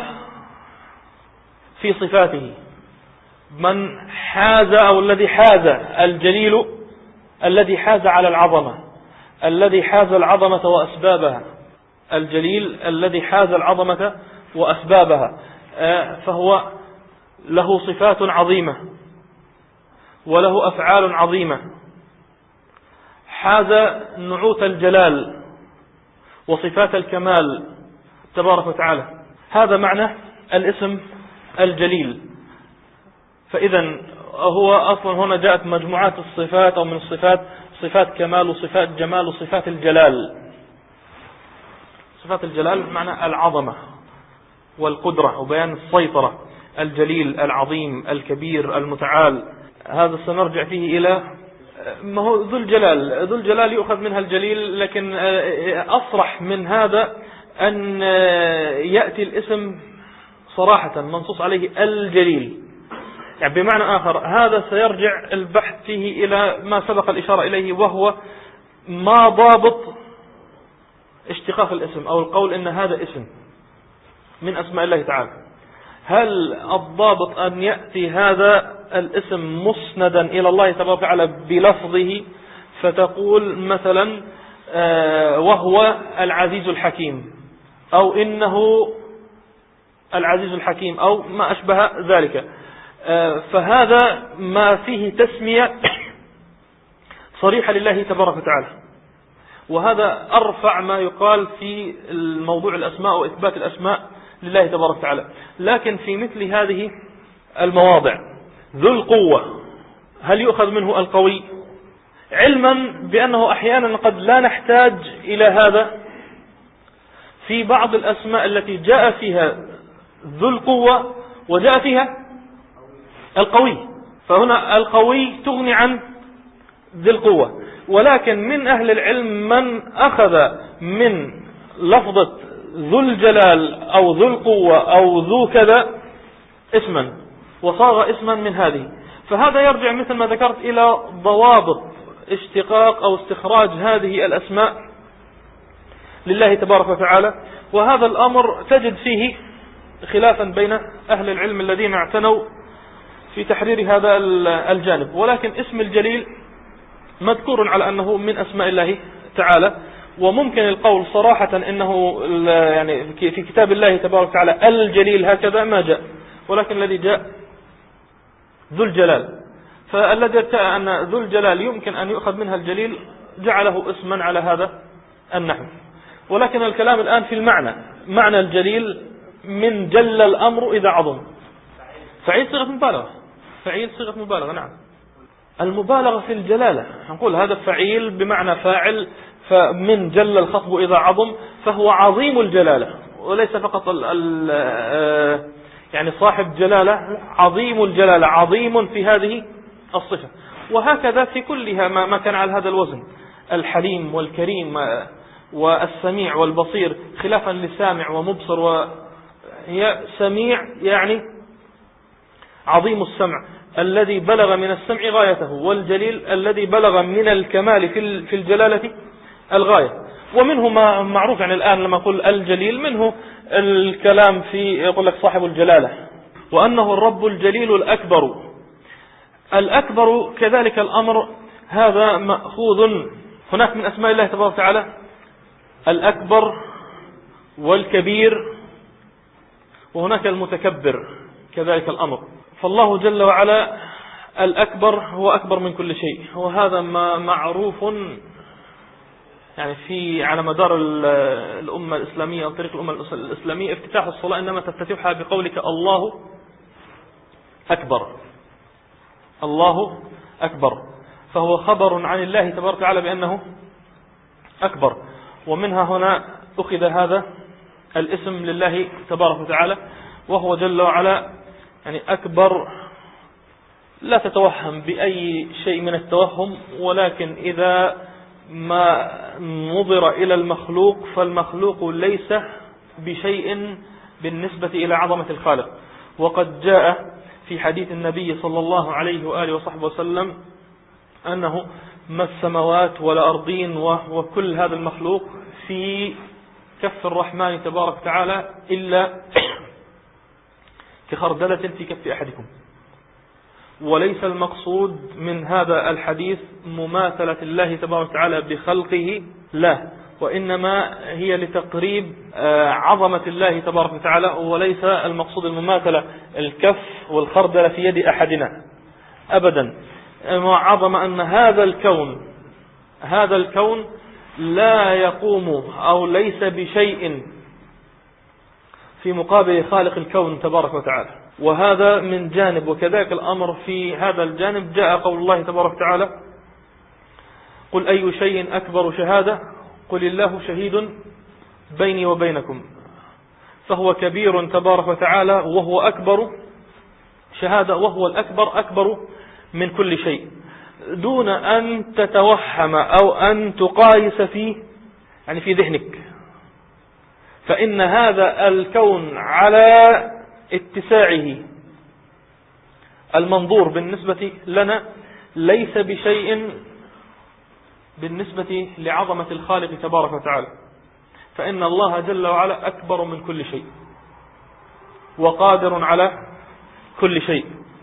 في صفاته، من حاز أو الذي حاز. الجليل الذي حاز على العظمة، الذي حاز العظمة وأسبابها. الجليل الذي حاز العظمة وأسبابها، فهو له صفات عظيمة وله أفعال عظيمة، حاز نعوت الجلال وصفات الكمال تبارك وتعالى. هذا معنى الاسم الجليل. فإذا هو أصلا هنا جاءت مجموعات الصفات أو من الصفات صفات كمال وصفات جمال وصفات الجلال. صفات الجلال بمعنى العظمة والقدرة وبيان السيطرة، الجليل العظيم الكبير المتعال. هذا سنرجع فيه إلى ما هو ذو الجلال. ذو الجلال يؤخذ منها الجليل، لكن أصرح من هذا أن يأتي الاسم صراحة منصوص عليه الجليل، يعني بمعنى آخر. هذا سيرجع البحث فيه إلى ما سبق الإشارة إليه، وهو ما ضابط اشتقاق الاسم أو القول إن هذا اسم من أسماء الله تعالى. هل الضابط أن يأتي هذا الاسم مسندا إلى الله تبارك وتعالى بلفظه، فتقول مثلا وهو العزيز الحكيم، أو إنه العزيز الحكيم، أو ما أشبه ذلك. فهذا ما فيه تسمية صريحة لله تبارك وتعالى، وهذا أرفع ما يقال في الموضوع الأسماء وإثبات الأسماء لله تبارك وتعالى. لكن في مثل هذه المواضع ذو القوة، هل يؤخذ منه القوي؟ علما بأنه أحيانا قد لا نحتاج إلى هذا في بعض الأسماء التي جاء فيها ذو القوة وجاء فيها القوي، فهنا القوي تغني عن ذي القوة. ولكن من أهل العلم من أخذ من لفظة ذو الجلال أو ذو القوة أو ذو كذا اسما وصاغ اسما من هذه، فهذا يرجع مثل ما ذكرت إلى ضوابط اشتقاق أو استخراج هذه الأسماء لله تبارك وتعالى. وهذا الأمر تجد فيه خلافا بين أهل العلم الذين اعتنوا في تحرير هذا الجانب. ولكن اسم الجليل مذكور على أنه من أسماء الله تعالى، وممكن القول صراحة إنه يعني في كتاب الله تبارك وتعالى الجليل هكذا ما جاء، ولكن الذي جاء ذو الجلال. فالذي ارتأى أن ذو الجلال يمكن أن يؤخذ منها الجليل جعله اسما على هذا النحو. ولكن الكلام الآن في المعنى، معنى الجليل من جل الأمر إذا عظم. فعيل صيغة مبالغة، فعيل صيغة مبالغة. نعم، المبالغة في الجلالة، نقول هذا فعيل بمعنى فاعل، فمن جل الخطب إذا عظم فهو عظيم الجلالة، وليس فقط ال ال يعني صاحب جلالة، عظيم الجلالة، عظيم في هذه الصفة. وهكذا في كلها ما كان على هذا الوزن، الحليم والكريم والسميع والبصير، خلافا لسامع ومبصر. وهي سميع يعني عظيم السمع الذي بلغ من السمع غايته، والجليل الذي بلغ من الكمال في الجلالة الغاية. ومنه ما معروف يعني الآن لما أقول الجليل، منه الكلام في يقول لك صاحب الجلالة، وأنه الرب الجليل الأكبر. الأكبر كذلك الأمر، هذا مأخوذ هناك من أسماء الله تبارك وتعالى الأكبر والكبير، وهناك المتكبر كذلك الأمر. فالله جل وعلا الأكبر هو أكبر من كل شيء، وهذا ما معروف يعني في على مدار الأمة الإسلامية أو طريق الأمة الإسلامية. افتتاح الصلاة إنما تفتتحها بقولك الله أكبر، الله أكبر، فهو خبر عن الله تبارك وتعالى بأنه أكبر. ومنها هنا أخذ هذا الاسم لله تبارك وتعالى، وهو جل وعلا يعني أكبر. لا تتوهم بأي شيء من التوهم، ولكن إذا ما نظر إلى المخلوق فالمخلوق ليس بشيء بالنسبة إلى عظمة الخالق. وقد جاء في حديث النبي صلى الله عليه وآله وصحبه وسلم أنه ما السماوات ولا أرضين وكل هذا المخلوق في كف الرحمن تبارك وتعالى إلا كخردلة في كف أحدكم. وليس المقصود من هذا الحديث مماثلة الله تبارك وتعالى بخلقه، لا، وإنما هي لتقريب عظمة الله تبارك وتعالى، وليس المقصود المماثلة الكف والخردلة في يد أحدنا أبدا. ما عظم أن هذا الكون هذا الكون لا يقوم أو ليس بشيء في مقابل خالق الكون تبارك وتعالى. وهذا من جانب. وكذلك الأمر في هذا الجانب جاء قول الله تبارك وتعالى قل أي شيء أكبر شهادة قل الله شهيد بيني وبينكم، فهو كبير تبارك وتعالى وهو أكبر شهادة، وهو الأكبر أكبر من كل شيء، دون أن تتوهم أو أن تقايس فيه يعني في ذهنك. فإن هذا الكون على اتساعه المنظور بالنسبة لنا ليس بشيء بالنسبة لعظمة الخالق تبارك وتعالى، فإن الله جل وعلا أكبر من كل شيء وقادر على كل شيء،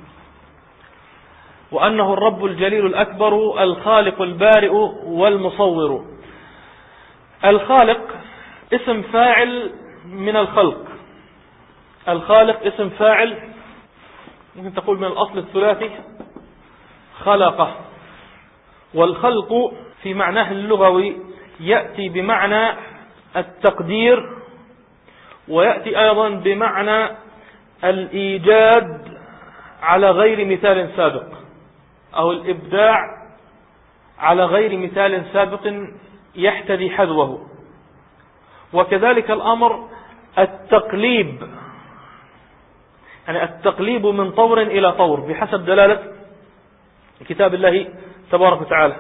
وأنه الرب الجليل الأكبر الخالق البارئ والمصور. الخالق اسم فاعل من الخلق، الخالق اسم فاعل ممكن تقول من الأصل الثلاثي خلقه، والخلق في معناه اللغوي يأتي بمعنى التقدير، ويأتي أيضا بمعنى الإيجاد على غير مثال سابق، أو الإبداع على غير مثال سابق يحتذي حذوه. وكذلك الأمر التقليب، يعني التقليب من طور إلى طور بحسب دلالة كتاب الله تبارك وتعالى.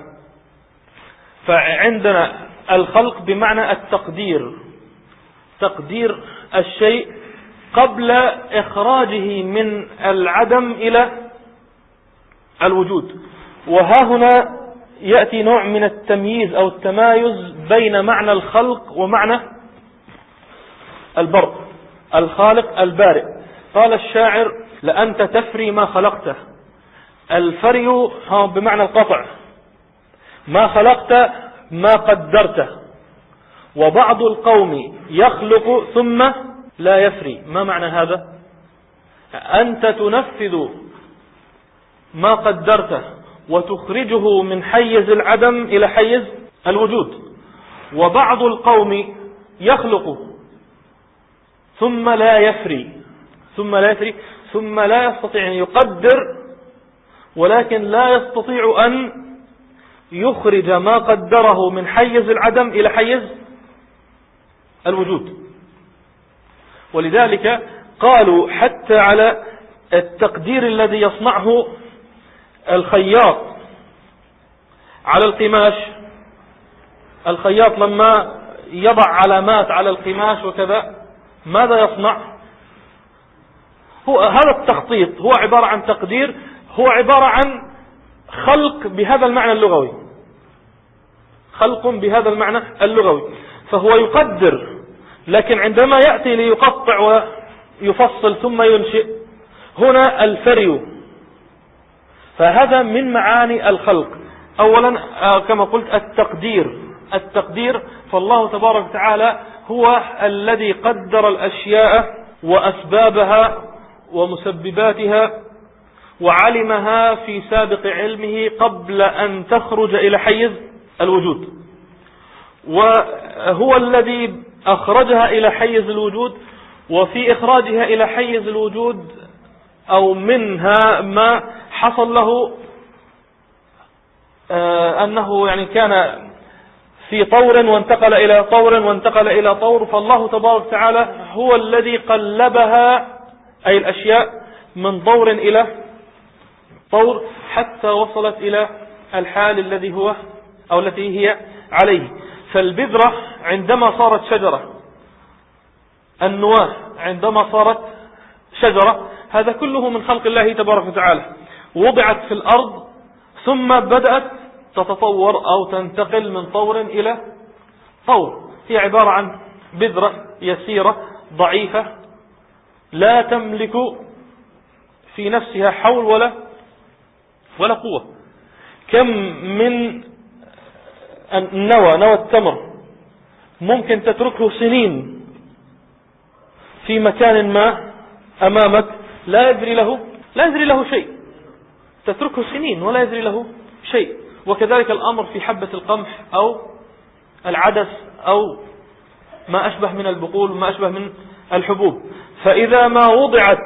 فعندنا الخلق بمعنى التقدير، تقدير الشيء قبل إخراجه من العدم إلى الوجود. وها هنا يأتي نوع من التمييز أو التمايز بين معنى الخلق ومعنى البرء. الخالق البارئ، قال الشاعر لأنت تفري ما خلقته، الفري بمعنى القطع، ما خلقت ما قدرته. وبعض القوم يخلق ثم لا يفري، ما معنى هذا؟ أنت تنفذ ما قدرته وتخرجه من حيز العدم إلى حيز الوجود. وبعض القوم يخلق ثم لا يفري، ثم لا يفري ثم لا يستطيع أن يقدر، ولكن لا يستطيع أن يخرج ما قدره من حيز العدم إلى حيز الوجود. ولذلك قالوا حتى على التقدير الذي يصنعه الخياط على القماش، الخياط لما يضع علامات على القماش وكذا ماذا يصنع؟ هو هذا التخطيط هو عبارة عن تقدير، هو عبارة عن خلق بهذا المعنى اللغوي، خلق بهذا المعنى اللغوي. فهو يقدر، لكن عندما يأتي ليقطع ويفصل ثم ينشئ هنا الفري. فهذا من معاني الخلق. أولا كما قلت التقدير، التقدير فالله تبارك وتعالى هو الذي قدر الأشياء وأسبابها ومسبباتها وعلمها في سابق علمه قبل أن تخرج إلى حيز الوجود، وهو الذي أخرجها إلى حيز الوجود. وفي إخراجها إلى حيز الوجود أو منها ما حصل له آه أنه يعني كان في طور وانتقل إلى طور وانتقل إلى طور، فالله تبارك وتعالى هو الذي قلبها أي الأشياء من طور إلى طور حتى وصلت إلى الحال الذي هو أو التي هي عليه. فالبذرة عندما صارت شجرة، النواة عندما صارت شجرة، هذا كله من خلق الله تبارك وتعالى، وضعت في الأرض ثم بدأت تتطور أو تنتقل من طور إلى طور. هي عبارة عن بذرة يسيرة ضعيفة لا تملك في نفسها حول ولا ولا قوة. كم من النوى، نوى التمر ممكن تتركه سنين في مكان ما أمامك لا يجري له لا يجري له شيء، تتركه سنين ولا يجري له شيء. وكذلك الأمر في حبة القمح أو العدس أو ما أشبه من البقول وما أشبه من الحبوب، فإذا ما وضعت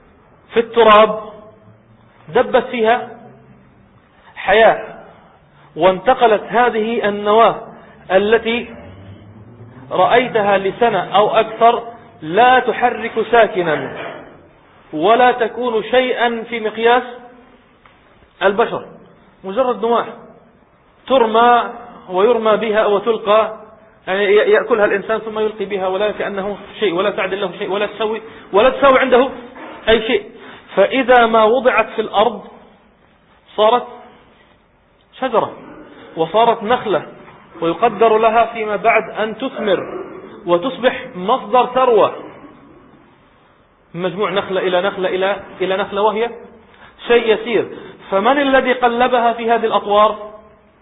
في التراب دبت فيها حياة وانتقلت هذه النواة التي رأيتها لسنة أو أكثر لا تحرك ساكنا ولا تكون شيئا في مقياس البشر، مجرد نواة ترمى ويرمى بها وتلقى، يعني يأكلها الإنسان ثم يلقي بها ولا كأنه شيء ولا تعدل له شيء ولا تسوي ولا تسوي عنده أي شيء. فإذا ما وضعت في الأرض صارت شجرة وصارت نخلة، ويقدر لها فيما بعد أن تثمر وتصبح مصدر ثروة، مجموع نخلة إلى نخلة إلى إلى نخلة، وهي شيء يسير. فمن الذي قلبها في هذه الأطوار؟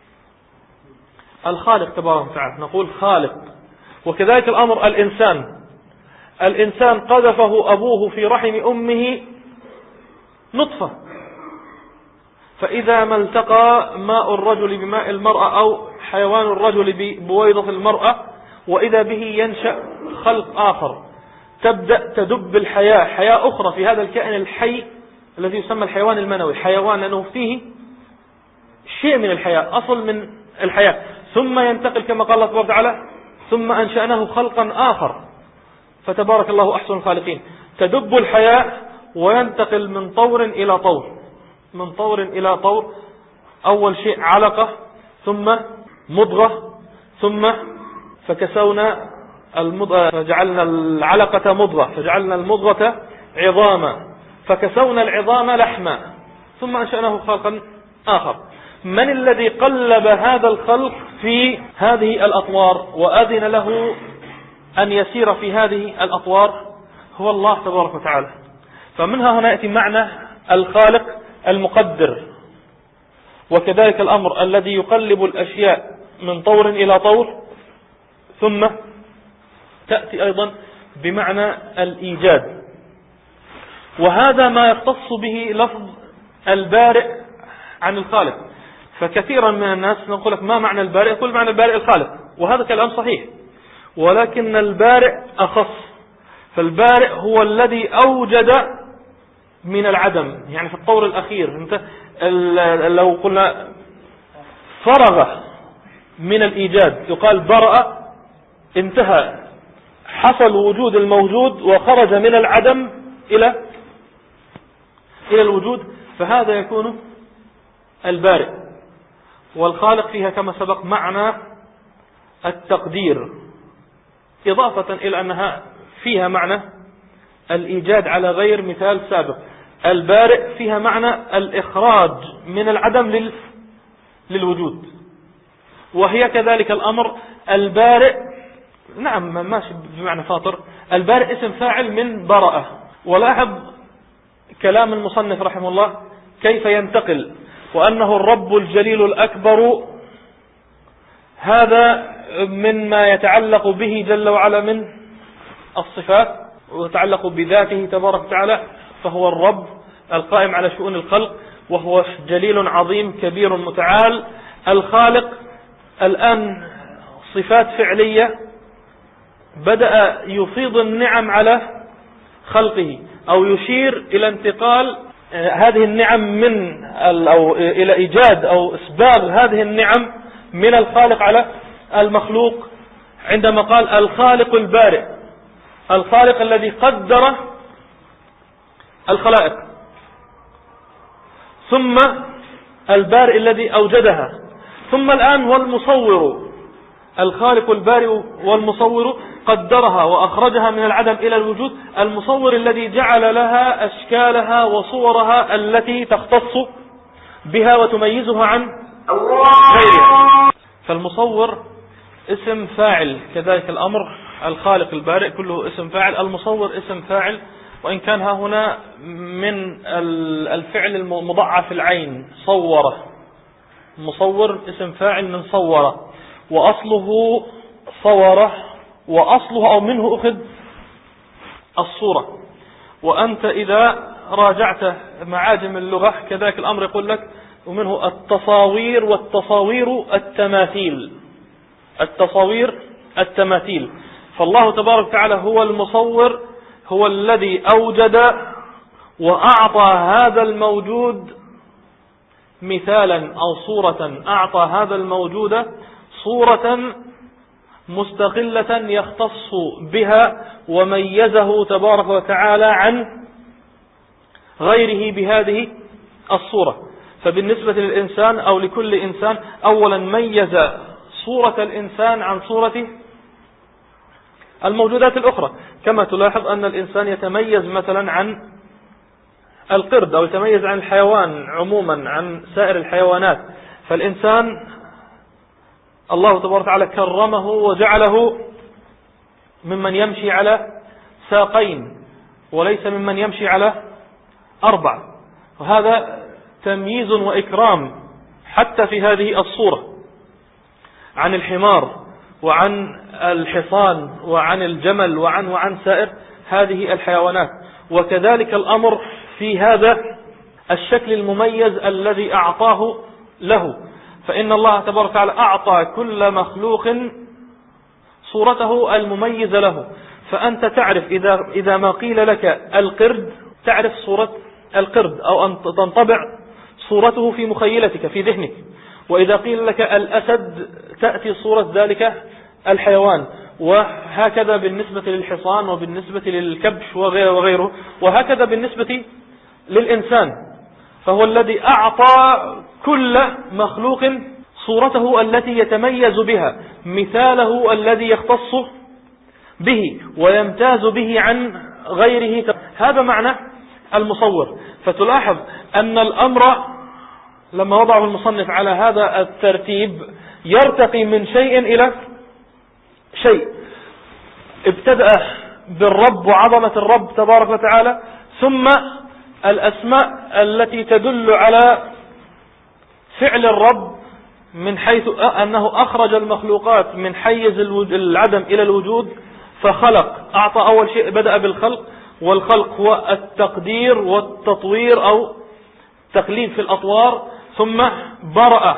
الخالق تبارك وتعالى، نقول خالق. وكذلك الأمر الإنسان، الإنسان قذفه أبوه في رحم أمه نطفة، فإذا ما التقى ماء الرجل بماء المرأة أو حيوان الرجل ببويضة المرأة وإذا به ينشأ خلق آخر، تبدأ تدب الحياة، حياة أخرى في هذا الكائن الحي الذي يسمى الحيوان المنوي، حيوان لأنه فيه شيء من الحياة، أصل من الحياة، ثم ينتقل كما قال الله تبارك وتعالى ثم أنشأناه خلقا آخر، فتبارك الله أحسن الخالقين. تدب الحياة وينتقل من طور إلى طور، من طور إلى طور، أول شيء علقة ثم مضغة ثم فكسونا المضغة فجعلنا العلقة مضغة فجعلنا المضغة عظاما فكسونا العظام لحما ثم أنشأناه خلقا آخر. من الذي قلب هذا الخلق في هذه الأطوار وأذن له أن يسير في هذه الأطوار؟ هو الله تبارك وتعالى. فمنها هنا يأتي معنى الخالق المقدر. وكذلك الأمر الذي يقلب الأشياء من طور إلى طور. ثم تأتي أيضا بمعنى الإيجاد، وهذا ما يختص به لفظ البارئ عن الخالق. فكثيرا من الناس نقول لك ما معنى البارئ؟ كل معنى البارئ الخالق، وهذا كلام صحيح، ولكن البارئ أخص. فالبارئ هو الذي أوجد من العدم، يعني في الطور الأخير. انت لو قلنا فرغ من الإيجاد يقال برأ، انتهى، حصل وجود الموجود وخرج من العدم إلى إلى الوجود، فهذا يكون البارئ. والخالق فيها كما سبق معنى التقدير، إضافة إلى أنها فيها معنى الإيجاد على غير مثال سابق. البارئ فيها معنى الإخراج من العدم لل... للوجود، وهي كذلك الأمر البارئ، نعم ماشي بمعنى فاطر. البارئ اسم فاعل من برأة. ولاحظ كلام المصنف رحمه الله كيف ينتقل، وأنه الرب الجليل الأكبر، هذا مما يتعلق به جل وعلا من الصفات ويتعلق بذاته تبارك وتعالى، فهو الرب القائم على شؤون الخلق، وهو جليل عظيم كبير متعال. الخالق الآن صفات فعلية، بدأ يفيض النعم على خلقه، أو يشير إلى انتقال هذه النعم من أو إلى إيجاد أو إسباغ هذه النعم من الخالق على المخلوق، عندما قال الخالق البارئ، الخالق الذي قدر الخلائق، ثم البارئ الذي أوجدها، ثم الآن والمصور، الخالق البارئ والمصور قدرها وأخرجها من العدم إلى الوجود، المصور الذي جعل لها أشكالها وصورها التي تختص بها وتميزها عن غيرها. فالمصور اسم فاعل، كذلك الأمر الخالق البارئ كله اسم فاعل، المصور اسم فاعل، وإن كان ها هنا من الفعل المضاعف العين صوره، مصور اسم فاعل من صوره، وأصله صوره، وأصله أو منه أخذ الصورة. وأنت إذا راجعت معاجم اللغة كذلك الأمر يقول لك ومنه التصاوير، والتصاوير التماثيل، التصاوير التماثيل. فالله تبارك وتعالى هو المصور، هو الذي أوجد وأعطى هذا الموجود مثالا أو صورة أعطى هذا الموجود صورة مستقلة يختص بها وميزه تبارك وتعالى عن غيره بهذه الصورة. فبالنسبة للإنسان أو لكل إنسان أولا ميز صورة الإنسان عن صورة الموجودات الأخرى، كما تلاحظ أن الإنسان يتميز مثلا عن القرد أو يتميز عن الحيوان عموما عن سائر الحيوانات. فالإنسان الله تبارك وتعالى كرمه وجعله ممن يمشي على ساقين وليس ممن يمشي على أربع، وهذا تمييز وإكرام حتى في هذه الصورة عن الحمار وعن الحصان وعن الجمل وعن وعن سائر هذه الحيوانات. وكذلك الأمر في هذا الشكل المميز الذي أعطاه له، فإن الله تبارك وتعالى أعطى كل مخلوق صورته المميزة له. فأنت تعرف إذا, إذا ما قيل لك القرد تعرف صورة القرد أو أن تنطبع صورته في مخيلتك في ذهنك، وإذا قيل لك الأسد تأتي صورة ذلك الحيوان، وهكذا بالنسبة للحصان وبالنسبة للكبش وغيره وغيره، وهكذا بالنسبة للإنسان. فهو الذي أعطى كل مخلوق صورته التي يتميز بها، مثاله الذي يختص به ويمتاز به عن غيره. هذا معنى المصور. فتلاحظ أن الأمر لما وضعه المصنف على هذا الترتيب يرتقي من شيء إلى شيء. ابتدأ بالرب وعظمة الرب تبارك وتعالى، ثم الأسماء التي تدل على فعل الرب من حيث أنه أخرج المخلوقات من حيز العدم إلى الوجود فخلق. أعطى أول شيء بدأ بالخلق، والخلق هو التقدير والتطوير أو تقليد في الأطوار، ثم برأ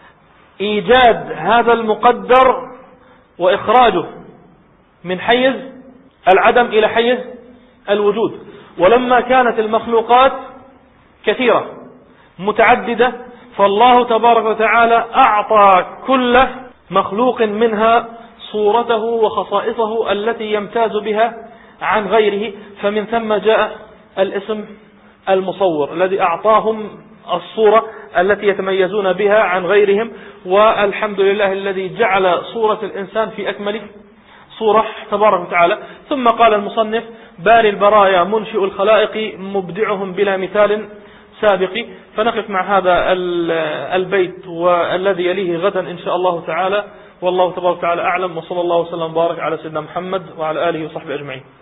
إيجاد هذا المقدر وإخراجه من حيز العدم إلى حيز الوجود. ولما كانت المخلوقات كثيرة متعددة فالله تبارك وتعالى أعطى كل مخلوق منها صورته وخصائصه التي يمتاز بها عن غيره. فمن ثم جاء الاسم المصور الذي أعطاهم الصورة التي يتميزون بها عن غيرهم. والحمد لله الذي جعل صورة الإنسان في أكمل صورة تبارك وتعالى. ثم قال المصنف: باري البرايا منشئ الخلائق مبدعهم بلا مثال سابق. فنقف مع هذا البيت والذي يليه غدا إن شاء الله تعالى، والله تبارك وتعالى أعلم، وصلى الله وسلم وبارك على سيدنا محمد وعلى آله وصحبه أجمعين.